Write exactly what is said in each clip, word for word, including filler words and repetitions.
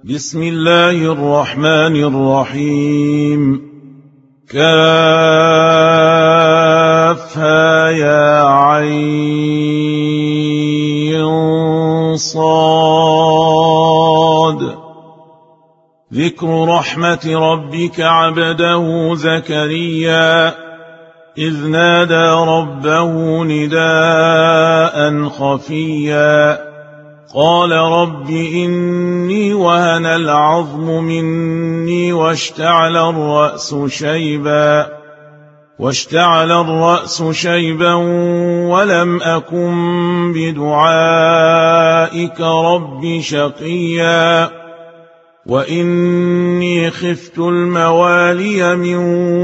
بسم الله الرحمن الرحيم. كافها يا عين صاد. ذكر رحمة ربك عبده زكريا إذ نادى ربه نداء خفيا قال رب إني وهن العظم مني واشتعل الرأس شيبا واشتعل الرأس شيبا ولم أكن بدعائك رب شقيا وإني خفت الموالي من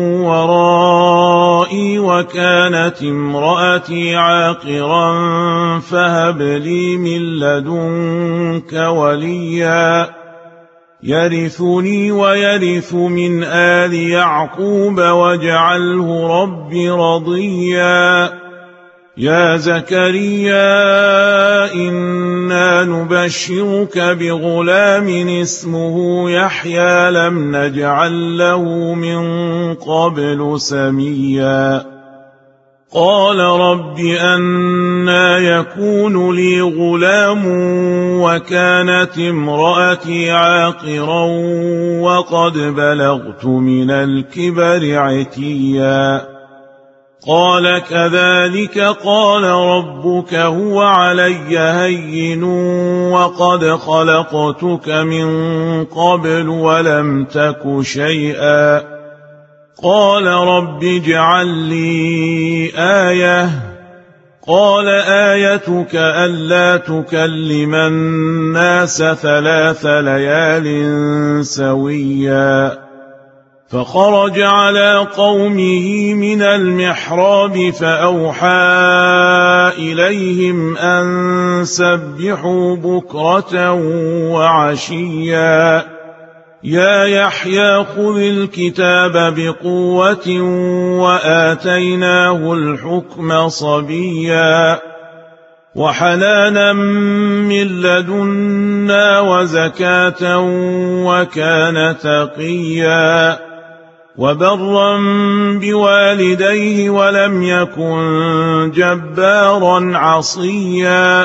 ورائي وكانت امرأتي عاقرا فهب لي من لدنك وليا يرثني ويرث من آل يعقوب واجعله رب رضيا. يا زكريا إنا نبشرك بغلام اسمه يحيى لم نجعل له من قبل سميا. قال رب أنى يكون لي غلام وكانت امرأتي عاقرا وقد بلغت من الكبر عتيا. قال كذلك قال ربك هو علي هين وقد خلقتك من قبل ولم تك شيئا. قال رب اجعل لي آية. قال آيتك ألا تكلم الناس ثلاث ليال سويا. فخرج على قومه من المحراب فأوحى إليهم أن سبحوا بكرة وعشيا. يا يحيى خذ الكتاب بقوة وآتيناه الحكم صبيا وحنانا من لدنا وزكاة وكان تقيا وبرا بوالديه ولم يكن جبارا عصيا.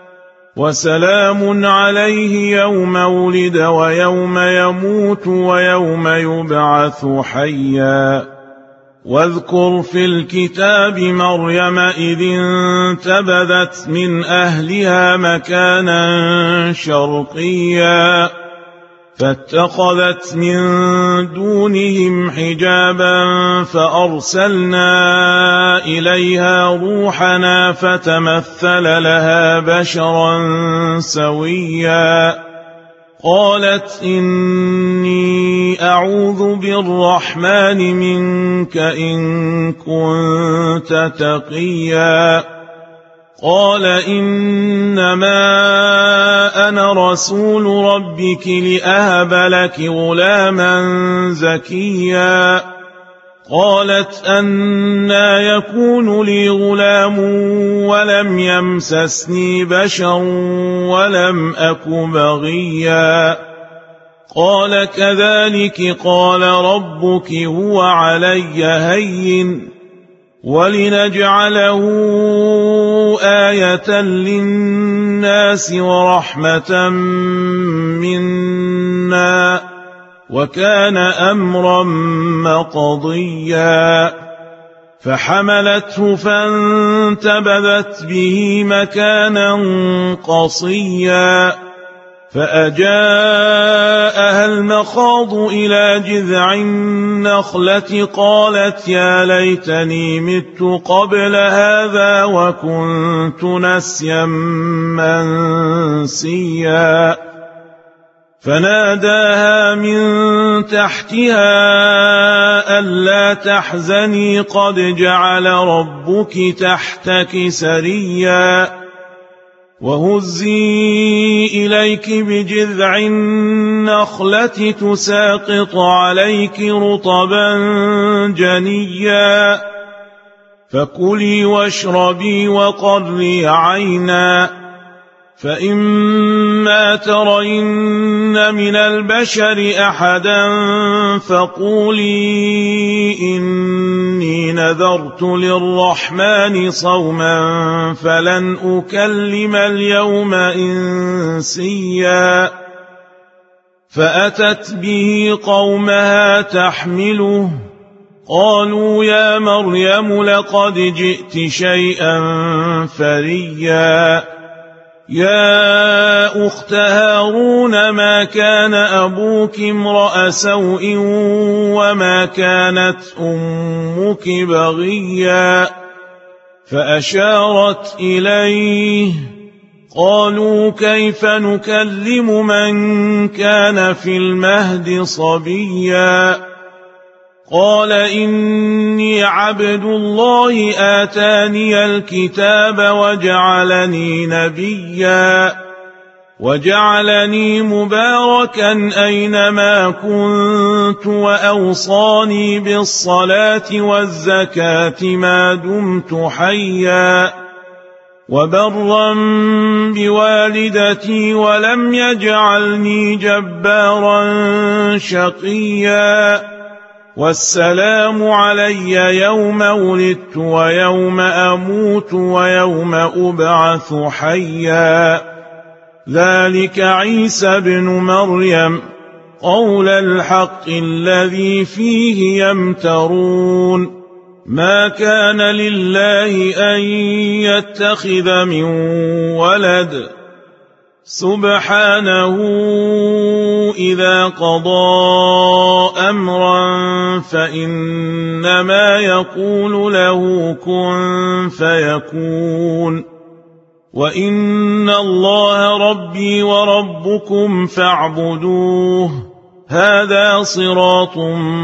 وسلام عليه يوم ولد ويوم يموت ويوم يبعث حيا. واذكر في الكتاب مريم إذ انتبذت من أهلها مكانا شرقيا فاتخذت من دونهم حجابا فأرسلنا إليها روحنا فتمثل لها بشرا سويا. قالت إني أعوذ بالرحمن منك إن كنت تقيا. قال إنما أنا رسول ربك لأهب لك غلاما زكيا. قالت أنى يكون لي غلام ولم يمسسني بشر ولم أك بغيا. قال كذلك قال ربك هو علي هين ولنجعله آية للناس ورحمة منا وكان أمرا مقضيا. فحملته فانتبذت به مكانا قصيا فأجاءها المخاض إلى جذع النخلة قالت يا ليتني مت قبل هذا وكنت نسيا منسيا. فناداها من تحتها ألا تحزني قد جعل ربك تحتك سريا وهزي إليك بجذع النخلة تساقط عليك رطبا جنيا فكلي واشربي وقري عينا فإما ترين من البشر أحدا فقولي إني نذرت للرحمن صوما فلن أكلم اليوم إنسيا فأتت به قومها تحمله قالوا يا مريم لقد جئت شيئا فريا يا أخت هارون ما كان أبوك امرأ سوء وما كانت أمك بغيا فأشارت إليه قالوا كيف نكلم من كان في المهد صبيا قال إني عبد الله آتاني الكتاب وجعلني نبيا وجعلني مباركا أينما كنت وأوصاني بالصلاة والزكاة ما دمت حيا وبرا بوالدتي ولم يجعلني جبارا شقيا والسلام علي يوم ولدت ويوم أموت ويوم أبعث حيا ذلك عيسى بن مريم قول الحق الذي فيه يمترون ما كان لله أن يتخذ من ولد سبحانه إذا قضى أمرا فإنما يقول له كن فيكون وإن الله ربي وربكم فاعبدوه هذا صراط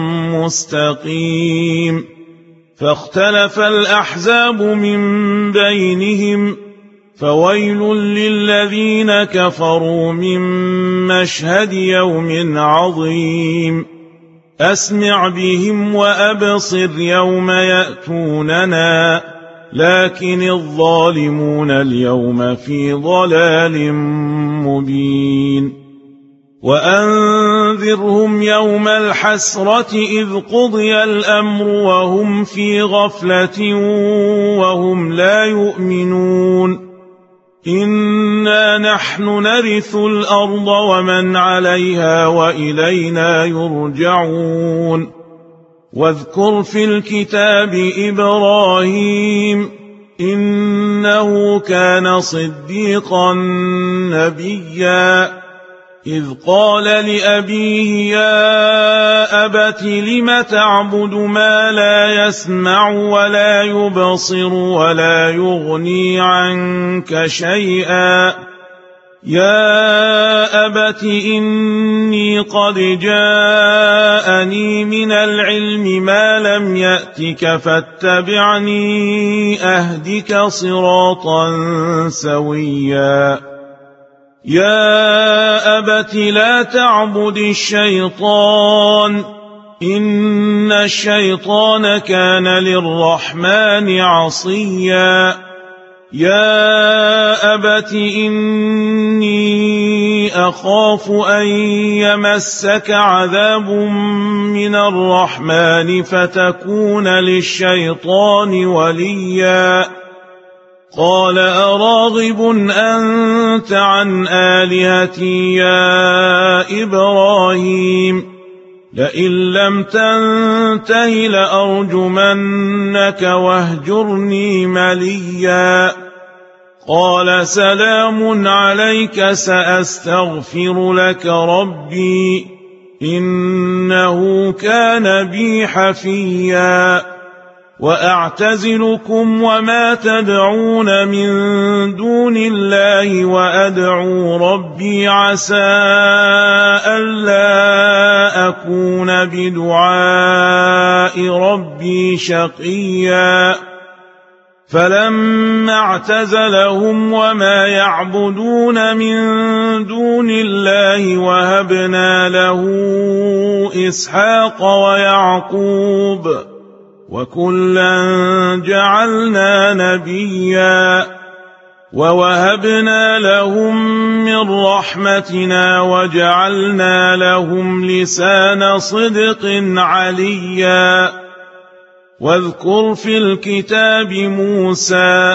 مستقيم فاختلف الأحزاب من بينهم فويل للذين كفروا من مشهد يوم عظيم أسمع بهم وأبصر يوم يأتوننا لكن الظالمون اليوم في ضلال مبين وأنذرهم يوم الحسرة إذ قضي الأمر وهم في غفلة وهم لا يؤمنون إنا نحن نرث الأرض ومن عليها وإلينا يرجعون واذكر في الكتاب إبراهيم إنه كان صديقا نبيا إذ قال لأبيه يا أبت لم تعبد ما لا يسمع ولا يبصر ولا يغني عنك شيئا يا أبت إني قد جاءني من العلم ما لم يأتك فاتبعني أهدك صراطا سويا يا أبت لا تعبد الشيطان إن الشيطان كان للرحمن عصيا يا أبت إني أخاف أن يمسك عذاب من الرحمن فتكون للشيطان وليا قال أراغب أنت عن آلهتي يا إبراهيم لئن لم تنته لأرجمنك واهجرني مليا قال سلام عليك سأستغفر لك ربي إنه كان بي حفيا وأعتزلكم وما تدعون من دون الله وأدعو ربي عسى ألا أكون بدعاء ربي شقيا فلما اعتزلهم وما يعبدون من دون الله وهبنا له إسحاق ويعقوب وكلا جعلنا نبيا ووهبنا لهم من رحمتنا وجعلنا لهم لسان صدق عليا واذكر في الكتاب موسى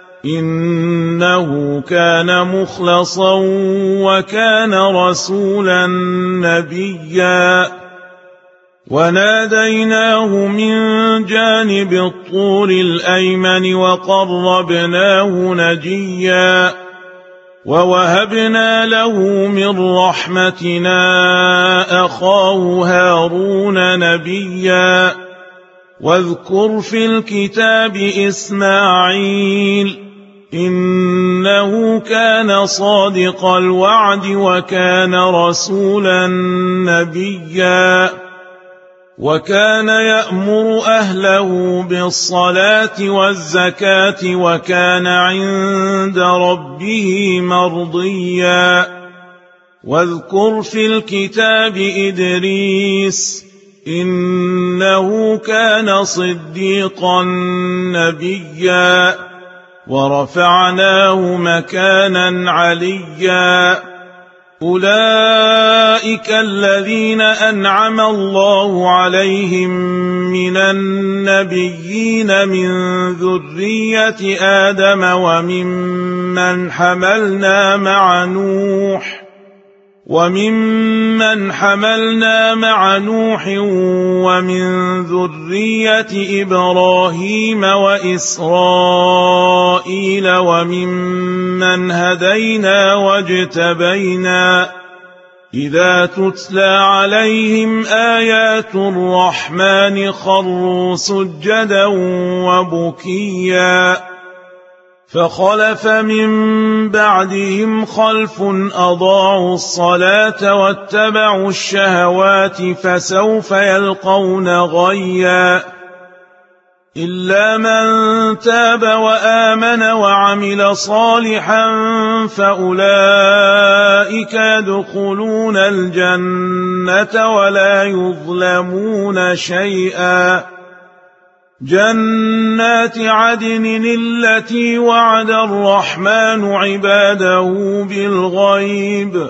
إنه كان مخلصا وكان رسولا نبيا وناديناه من جانب الطور الأيمن وقربناه نجيا ووهبنا له من رحمتنا أخاه هارون نبيا واذكر في الكتاب إسماعيل إنه كان صادق الوعد وكان رسولا نبيا وكان يأمر أهله بالصلاة والزكاة وكان عند ربه مرضيا واذكر في الكتاب إدريس إنه كان صديقا نبيا ورفعناه مكانا عليا أولئك الذين أنعم الله عليهم من النبيين من ذرية آدم وممن حملنا مع نوح وممن حملنا مع نوح ومن ذرية إبراهيم وإسرائيل وممن هدينا واجتبينا إذا تتلى عليهم آيات الرحمن خروا سجدا وبكيا فخلف من بعدهم خلف أضاعوا الصلاة واتبعوا الشهوات فسوف يلقون غيا إلا من تاب وآمن وعمل صالحا فأولئك يدخلون الجنة ولا يظلمون شيئا جنات عدن التي وعد الرحمن عباده بالغيب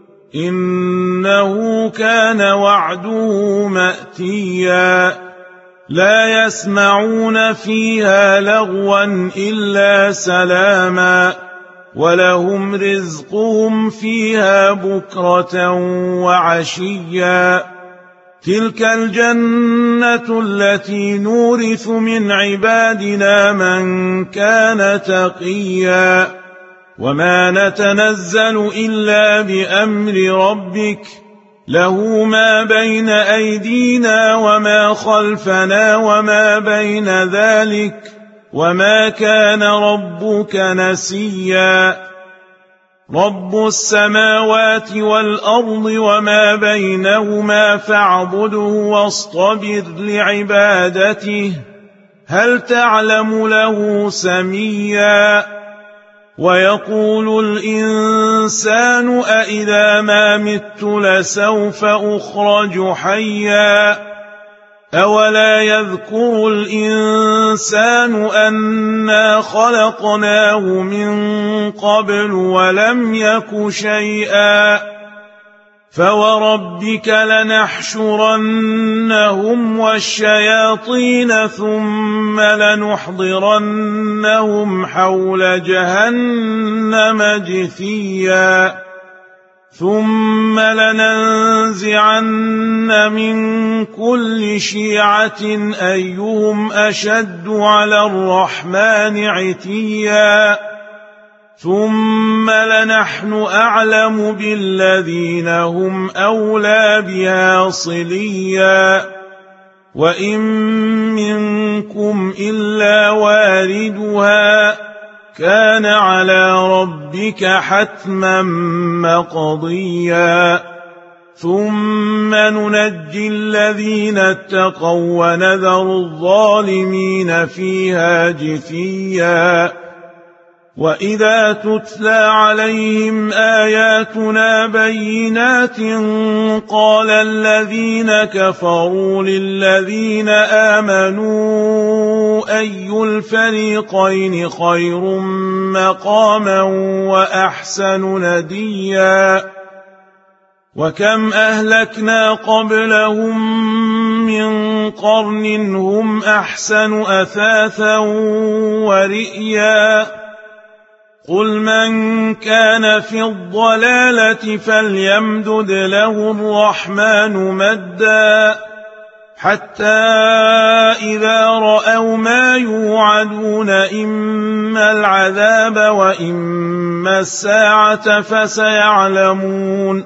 إنه كان وعده مأتيا لا يسمعون فيها لغوا إلا سلاما ولهم رزقهم فيها بكرة وعشيا تلك الجنة التي نورث من عبادنا من كان تقيا وما نتنزل إلا بأمر ربك له ما بين أيدينا وما خلفنا وما بين ذلك وما كان ربك نسيا رب السماوات والأرض وما بينهما فاعبده واصطبر لعبادته هل تعلم له سميا ويقول الإنسان أإذا ما مت لسوف أخرج حيا أولا يذكر الإنسان أنا خلقناه من قبل ولم يك شيئا فوربك لنحشرنهم والشياطين ثم لنحضرنهم حول جهنم جثيا ثم لننزعن من كل شيعة أيهم أشد على الرحمن عتيا ثم لنحن أعلم بالذين هم أولى بها صليا وإن منكم إلا واردها كان على ربك حتما مقضيا ثم ننجي الذين اتقوا ونذر الظالمين فيها جثيا وإذا تتلى عليهم آياتنا بينات قال الذين كفروا للذين آمنوا أي الفريقين خير مقاما وأحسن نديا وكم أهلكنا قبلهم من قرن هم أحسن أثاثا ورئيا قل من كان في الضلالة فليمدد له الرحمن مدا حتى إذا رأوا ما يوعدون إما العذاب وإما الساعة فسيعلمون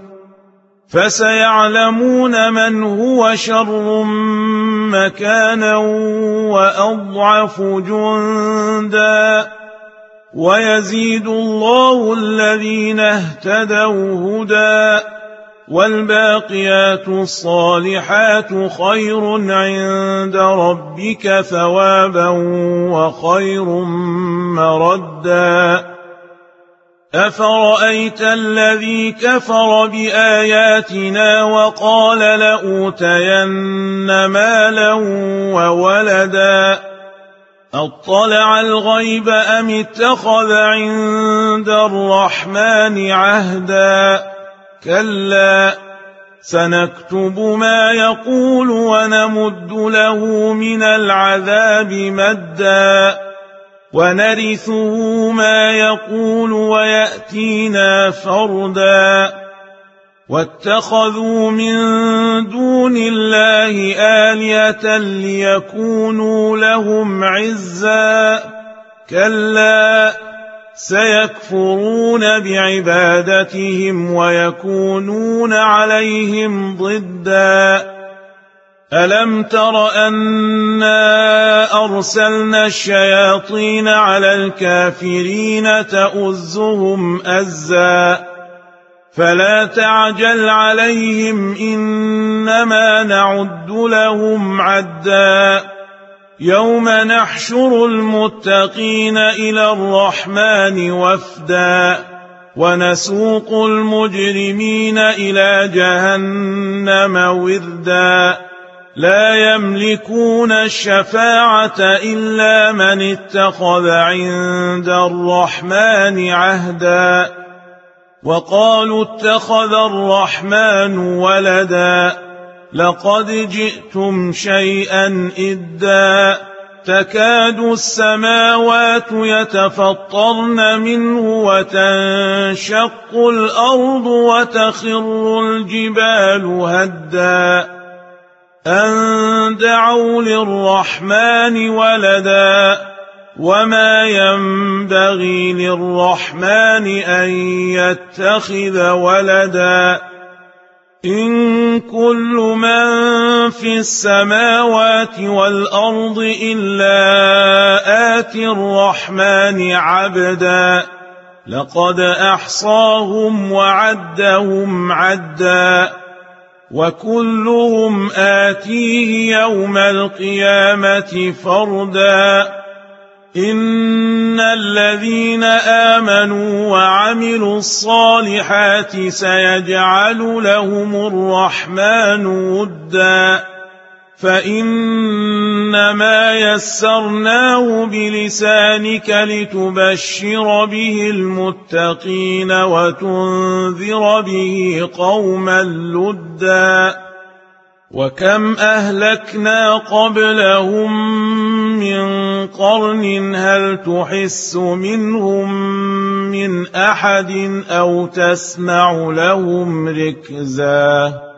فسيعلمون من هو شر مكانا وأضعف جندا ويزيد الله الذين اهتدوا هدى والباقيات الصالحات خير عند ربك ثوابا وخير مردا أفرأيت الذي كفر بآياتنا وقال لأوتين مالا وولدا أطلع الغيب أم اتخذ عند الرحمن عهدا كلا سنكتب ما يقول ونمد له من العذاب مدا ونرثه ما يقول ويأتينا فردا واتخذوا من دون الله آلهة ليكونوا لهم عزا كلا سيكفرون بعبادتهم ويكونون عليهم ضدا ألم تر أنا أرسلنا الشياطين على الكافرين تؤزهم أزا فلا تعجل عليهم إنما نعد لهم عدا يوم نحشر المتقين إلى الرحمن وفدا ونسوق المجرمين إلى جهنم وردا لا يملكون الشفاعة إلا من اتخذ عند الرحمن عهدا وقالوا اتخذ الرحمن ولدا لقد جئتم شيئا إدا تكاد السماوات يتفطرن منه وتنشق الأرض وتخر الجبال هدا أن دعوا للرحمن ولدا وما ينبغي للرحمن أن يتخذ ولدا إن كل من في السماوات والأرض إلا آتي الرحمن عبدا لقد أحصاهم وعدهم عدا وكلهم آتيه يوم القيامة فردا إن الذين آمنوا وعملوا الصالحات سيجعل لهم الرحمن ودا فإنما يسرناه بلسانك لتبشر به المتقين وتنذر به قوما لدا وكم أهلكنا قبلهم من قرن هل تحس منهم من أحد أو تسمع لهم ركزا